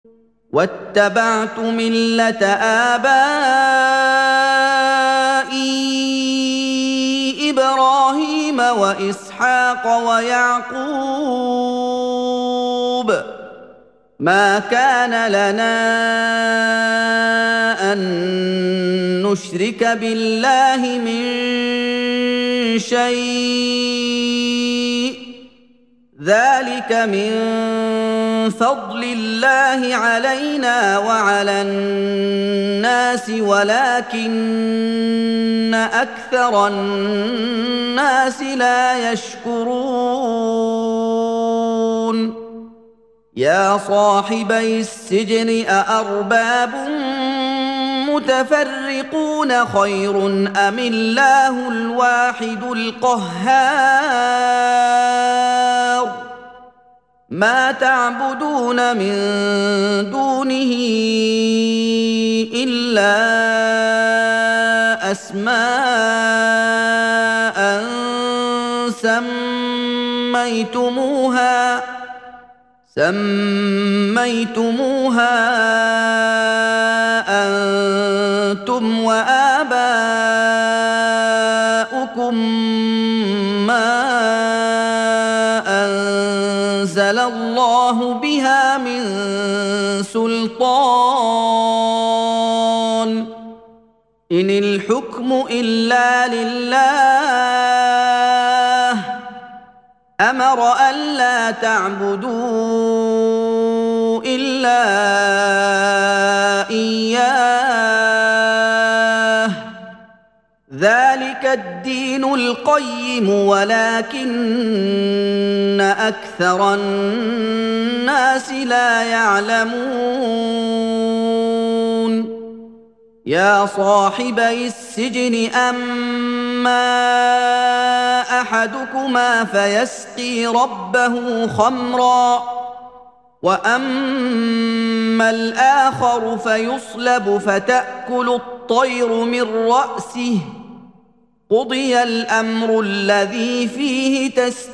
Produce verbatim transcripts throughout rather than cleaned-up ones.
واتبعت ملة آبائي إبراهيم وإسحاق ويعقوب ما كان لنا أن نشرك بالله من شيء ذلك من فضل الله علينا وعلى الناس ولكن أكثر الناس لا يشكرون يا صاحبي السجن أأرباب متفرقون خير أم الله الواحد القهار ما تعبدون من دونه إلا أسماء سميتموها سميتموها أنتم وآباؤكم ما أنزل الله بها من سلطان إن الحكم إلا لله أمر ألا تعبدوا إلا إياه ذلك الدين القيم ولكن أكثر الناس لا يعلمون يا صاحبي السجن أما أحدكما فيسقي ربه خمرا وأما الآخر فيصلب فتأكل الطير من رأسه قضي الأمر الذي فيه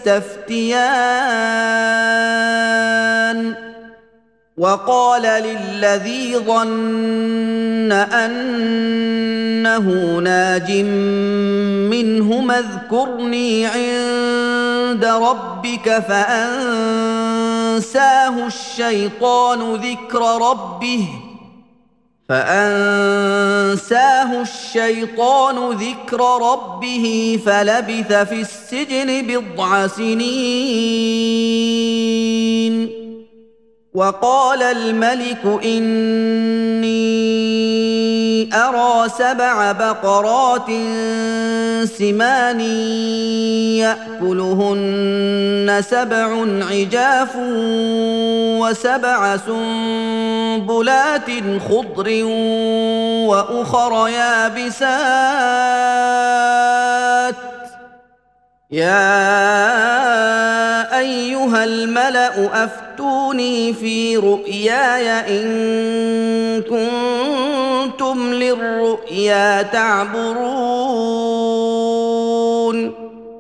تستفتيان وقال للذي ظن أنه ناج منهما اذكرني عند ربك فأنساه الشيطان ذكر ربه فأنساه الشيطان ذكر ربه فلبث في السجن بضع سنين وقال الملك إني أرى سبع بقرات سمان يأكلهن سبع عجاف وسبع سنبلات خضر وأخر يابسات يا أيها الملأ أفتوني في رؤياي إن كنتم للرؤيا تعبرون